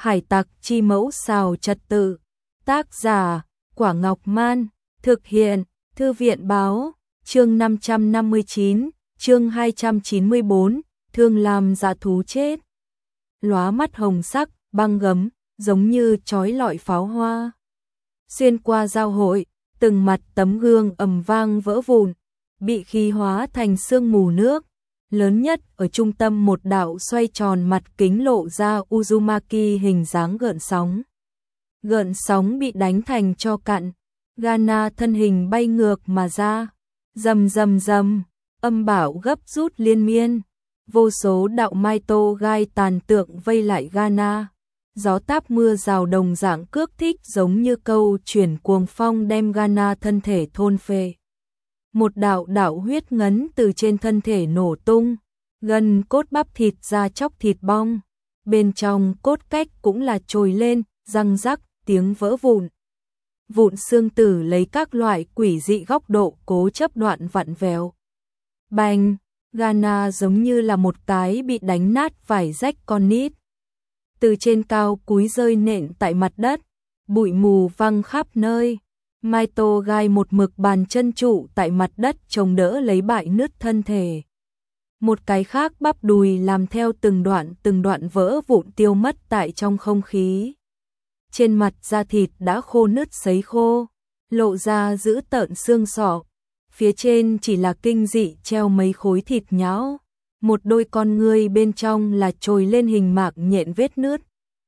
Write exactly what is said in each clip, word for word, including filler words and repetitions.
Hải tặc chi mẫu xào trật tự. Tác giả, Quả Ngọc Man. Thực hiện, Thư viện báo. Chương năm trăm năm mươi chín, chương hai trăm chín mươi bốn, thương làm dã thú chết. Lóa mắt hồng sắc, băng gấm, giống như chói lọi pháo hoa. Xuyên qua giao hội, từng mặt tấm gương ầm vang vỡ vụn, bị khí hóa thành sương mù nước. Lớn nhất ở trung tâm một đạo xoay tròn mặt kính lộ ra Uzumaki hình dáng gợn sóng. Gợn sóng bị đánh thành tro cạn, Gana thân hình bay ngược mà ra. Rầm rầm rầm, âm bão gấp rút liên miên, vô số đạo Maito gai tàn tượng vây lại Gana. Gió táp mưa rào đồng dạng cước thích giống như câu chuyển cuồng phong đem Gana thân thể thôn phệ. Một đạo đạo huyết ngấn từ trên thân thể nổ tung, gần cốt bắp thịt ra chóc thịt bong. Bên trong cốt cách cũng là trồi lên, răng rắc, tiếng vỡ vụn. Vụn xương tử lấy các loại quỷ dị góc độ cố chấp đoạn vặn vẹo. Bành, Gana giống như là một cái bị đánh nát vải rách con nít. Từ trên cao cúi rơi nện tại mặt đất, bụi mù văng khắp nơi. Maito gai một mực bàn chân trụ tại mặt đất chống đỡ lấy bại nứt thân thể. Một cái khác bắp đùi làm theo từng đoạn từng đoạn vỡ vụn tiêu mất tại trong không khí. Trên mặt da thịt đã khô nứt sấy khô, lộ ra dữ tợn xương sọ. Phía trên chỉ là kinh dị treo mấy khối thịt nhão. Một đôi con ngươi bên trong là trồi lên hình mạc nhện vết nứt.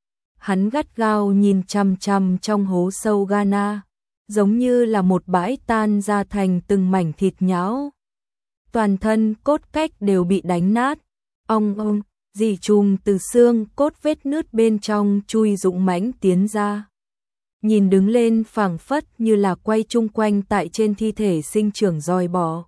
Hắn gắt gao nhìn chằm chằm trong hố sâu Gana, giống như là một bãi tan ra thành từng mảnh thịt nhão. Toàn thân cốt cách đều bị đánh nát, ong ong, dì chùm từ xương cốt vết nứt bên trong chui dũng mãnh tiến ra. Nhìn đứng lên phảng phất như là quay chung quanh tại trên thi thể sinh trưởng roi bò.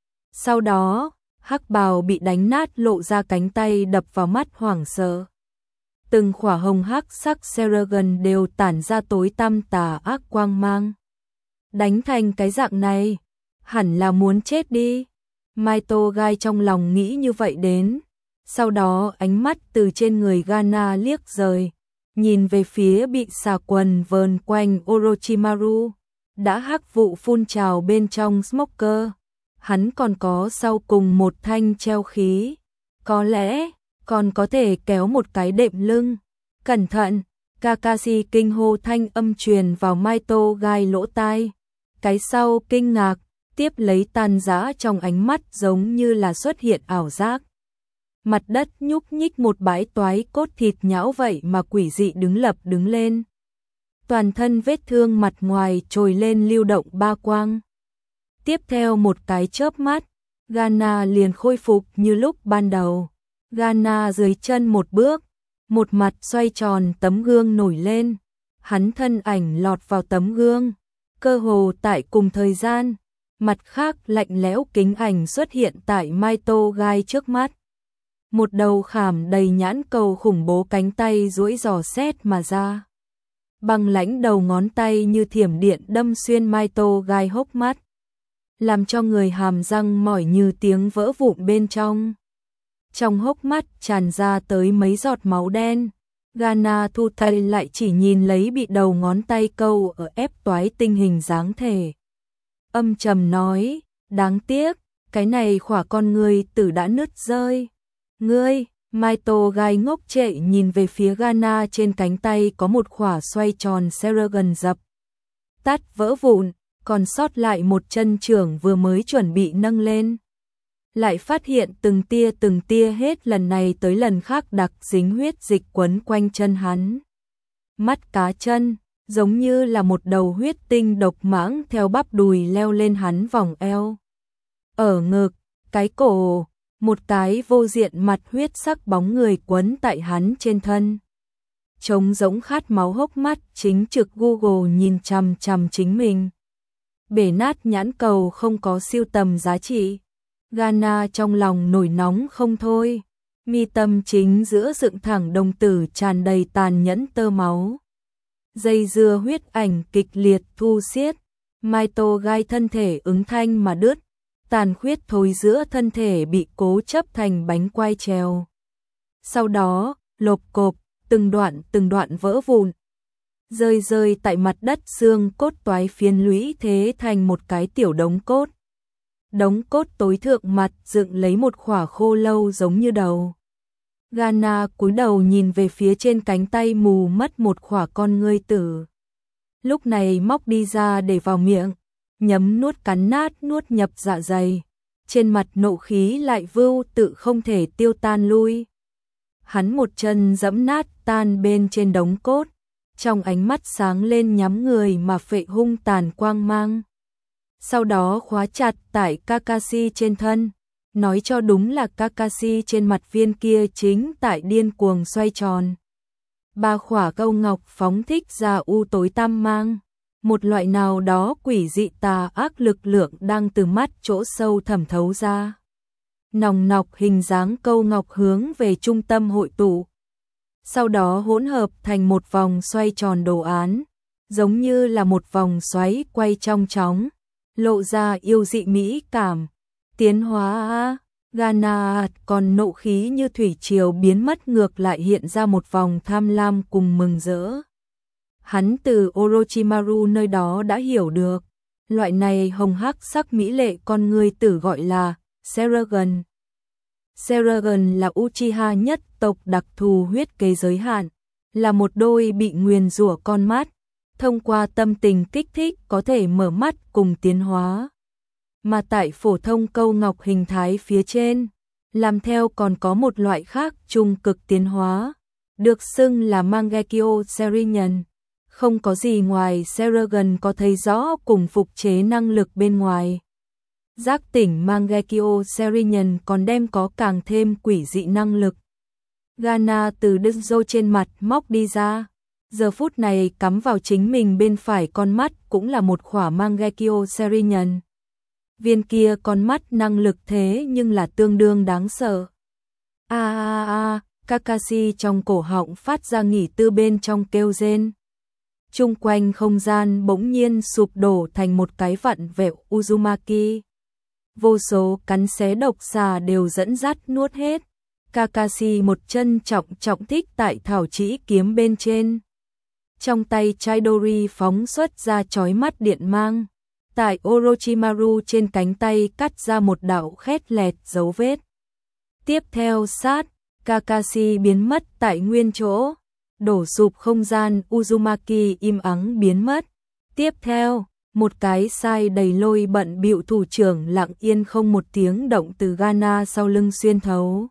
Sau đó, hắc bào bị đánh nát lộ ra cánh tay đập vào mắt hoảng sợ. Từng khỏa hồng hắc sắc Seragon đều tản ra tối tăm tà ác quang mang. Đánh thành cái dạng này, hẳn là muốn chết đi. Maito gai trong lòng nghĩ như vậy đến. Sau đó ánh mắt từ trên người Gana liếc rời, nhìn về phía bị xà quần vờn quanh Orochimaru, đã hắc vụ phun trào bên trong smoker. Hắn còn có sau cùng một thanh treo khí, có lẽ còn có thể kéo một cái đệm lưng. Cẩn thận, Kakashi kinh hô thanh âm truyền vào Maito gai lỗ tai. Cái sau kinh ngạc, tiếp lấy tan rã trong ánh mắt giống như là xuất hiện ảo giác. Mặt đất nhúc nhích một bãi toái cốt thịt nhão vậy mà quỷ dị đứng lập đứng lên. Toàn thân vết thương mặt ngoài trồi lên lưu động ba quang. Tiếp theo một cái chớp mắt, Gana liền khôi phục như lúc ban đầu. Gana dưới chân một bước, một mặt xoay tròn tấm gương nổi lên. Hắn thân ảnh lọt vào tấm gương, cơ hồ tại cùng thời gian. Mặt khác lạnh lẽo kính ảnh xuất hiện tại Maito gai trước mắt. Một đầu khảm đầy nhãn cầu khủng bố cánh tay duỗi dò xét mà ra. Băng lãnh đầu ngón tay như thiểm điện đâm xuyên Maito gai hốc mắt, làm cho người hàm răng mỏi như tiếng vỡ vụn bên trong. Trong hốc mắt tràn ra tới mấy giọt máu đen. Gana thu tay lại chỉ nhìn lấy bị đầu ngón tay câu ở ép toái tinh hình dáng thể. Âm trầm nói, đáng tiếc, cái này khỏa con ngươi tử đã nứt rơi. Ngươi, Maito gai ngốc trệ nhìn về phía Gana, trên cánh tay có một khỏa xoay tròn Seragon dập tắt vỡ vụn, còn sót lại một chân trưởng vừa mới chuẩn bị nâng lên. Lại phát hiện từng tia từng tia hết lần này tới lần khác đặc dính huyết dịch quấn quanh chân hắn. Mắt cá chân, giống như là một đầu huyết tinh độc mãng theo bắp đùi leo lên hắn vòng eo. Ở ngực, cái cổ, một cái vô diện mặt huyết sắc bóng người quấn tại hắn trên thân. Trống rỗng khát máu hốc mắt chính trực Google nhìn chằm chằm chính mình. Bể nát nhãn cầu không có siêu tầm giá trị. Gana trong lòng nổi nóng không thôi. Mi tâm chính giữa dựng thẳng đồng tử tràn đầy tàn nhẫn tơ máu. Dây dưa huyết ảnh kịch liệt thu xiết. Maito gai thân thể ứng thanh mà đứt. Tàn khuyết thối giữa thân thể bị cố chấp thành bánh quai trèo. Sau đó, lộp cộp, từng đoạn từng đoạn vỡ vụn. Rơi rơi tại mặt đất, xương cốt toái phiến lũy thế thành một cái tiểu đống cốt. Đống cốt tối thượng mặt dựng lấy một khỏa khô lâu giống như đầu. Ghana cúi đầu nhìn về phía trên cánh tay mù mất một khỏa con ngươi tử. Lúc này móc đi ra để vào miệng, nhấm nuốt cắn nát nuốt nhập dạ dày. Trên mặt nộ khí lại vưu tự không thể tiêu tan lui. Hắn một chân giẫm nát tan bên trên đống cốt, trong ánh mắt sáng lên nhắm người mà phệ hung tàn quang mang. Sau đó khóa chặt tại Kakashi trên thân, nói cho đúng là Kakashi trên mặt viên kia chính tại điên cuồng xoay tròn. Ba khỏa câu ngọc phóng thích ra u tối tam mang, một loại nào đó quỷ dị tà ác lực lượng đang từ mắt chỗ sâu thẩm thấu ra. Nòng nọc hình dáng câu ngọc hướng về trung tâm hội tụ, sau đó hỗn hợp thành một vòng xoay tròn đồ án, giống như là một vòng xoáy quay trong chóng, lộ ra yêu dị mỹ cảm. Tiến hóa, Ghana còn nộ khí như thủy triều biến mất, ngược lại hiện ra một vòng tham lam cùng mừng rỡ. Hắn từ Orochimaru nơi đó đã hiểu được, loại này hồng hắc sắc mỹ lệ con người tử gọi là Seragon. Seragon là Uchiha nhất tộc đặc thù huyết kế giới hạn, là một đôi bị nguyền rủa con mắt, thông qua tâm tình kích thích có thể mở mắt cùng tiến hóa. Mà tại phổ thông câu ngọc hình thái phía trên, làm theo còn có một loại khác trung cực tiến hóa, được xưng là Mangekyo Sharingan. Không có gì ngoài Seragon có thấy rõ cùng phục chế năng lực bên ngoài. Giác tỉnh Mangekyo Sharingan còn đem có càng thêm quỷ dị năng lực. Ghana từ Dojo trên mặt móc đi ra, giờ phút này cắm vào chính mình bên phải con mắt cũng là một khỏa Mangekyo Sharingan. Viên kia con mắt năng lực thế nhưng là tương đương đáng sợ. A a a, Kakashi trong cổ họng phát ra nghỉ tư bên trong kêu rên. Chung quanh không gian bỗng nhiên sụp đổ thành một cái vặn vẹo Uzumaki. Vô số cắn xé độc xà đều dẫn dắt nuốt hết. Kakashi một chân trọng trọng thích tại thảo chỉ kiếm bên trên. Trong tay Chidori phóng xuất ra chói mắt điện mang. Tại Orochimaru trên cánh tay cắt ra một đạo khét lẹt dấu vết. Tiếp theo sát, Kakashi biến mất tại nguyên chỗ. Đổ sụp không gian Uzumaki im ắng biến mất. Tiếp theo, một cái sai đầy lôi bận bịu thủ trưởng lặng yên không một tiếng động từ Ghana sau lưng xuyên thấu.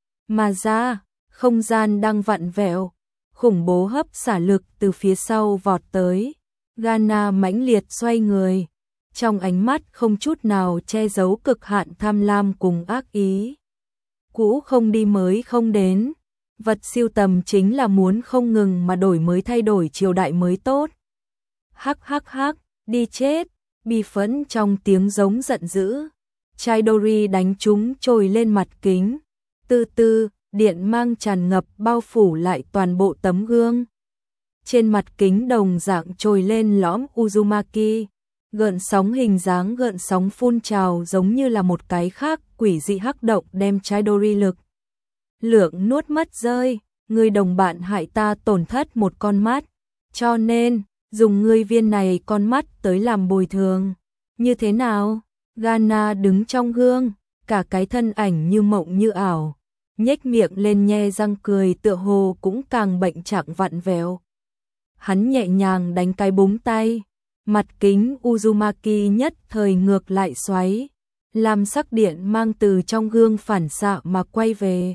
Mà ra, không gian đang vặn vẹo, khủng bố hấp xả lực từ phía sau vọt tới. Ghana mãnh liệt xoay người, trong ánh mắt không chút nào che giấu cực hạn tham lam cùng ác ý. Cũ không đi mới không đến. Vật siêu tầm chính là muốn không ngừng mà đổi mới thay đổi triều đại mới tốt. Hắc hắc hắc, đi chết, bi phẫn trong tiếng giống giận dữ. Chidori đánh chúng trồi lên mặt kính. Từ từ, điện mang tràn ngập bao phủ lại toàn bộ tấm gương. Trên mặt kính đồng dạng trồi lên lõm Uzumaki. Gợn sóng hình dáng gợn sóng phun trào giống như là một cái khác quỷ dị hắc động đem Chidori lực lượng nuốt mất rơi. Người đồng bạn hại ta tổn thất một con mắt, cho nên dùng ngươi viên này con mắt tới làm bồi thường. Như thế nào? Ghana đứng trong gương, cả cái thân ảnh như mộng như ảo, nhếch miệng lên nhe răng cười tựa hồ cũng càng bệnh trạng vặn vẹo. Hắn nhẹ nhàng đánh cái búng tay, mặt kính Uzumaki nhất thời ngược lại xoáy, làm sắc điện mang từ trong gương phản xạ mà quay về.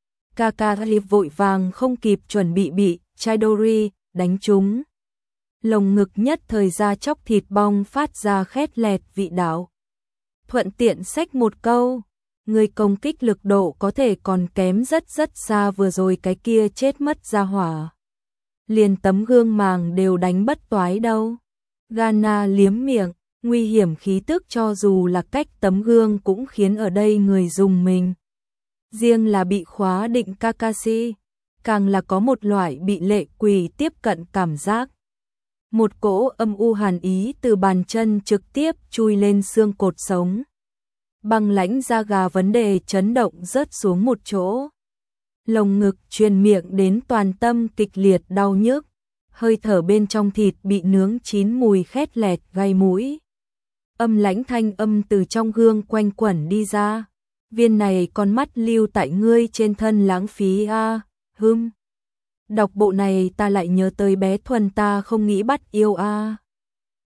Kakashi vội vàng không kịp chuẩn bị bị Chidori đánh trúng. Lồng ngực nhất thời ra chóc thịt bong phát ra khét lẹt vị đạo. Thuận tiện xách một câu, người công kích lực độ có thể còn kém rất rất xa vừa rồi cái kia chết mất ra hỏa. Liền tấm gương màng đều đánh bất toái đâu. Ghana liếm miệng, nguy hiểm khí tức cho dù là cách tấm gương cũng khiến ở đây người dùng mình. Riêng là bị khóa định Kakashi, càng là có một loại bị lệ quỷ tiếp cận cảm giác. Một cỗ âm u hàn ý từ bàn chân trực tiếp chui lên xương cột sống. Băng lãnh da gà vấn đề chấn động rớt xuống một chỗ. lồng ngực truyền miệng đến toàn tâm kịch liệt đau nhức, hơi thở bên trong thịt bị nướng chín mùi khét lẹt gai mũi. Âm lãnh thanh âm từ trong gương quanh quẩn đi ra, viên này con mắt lưu tại ngươi trên thân lãng phí a, à, hừm. Đọc bộ này ta lại nhớ tới bé Thuần ta không nghĩ bắt yêu a. À.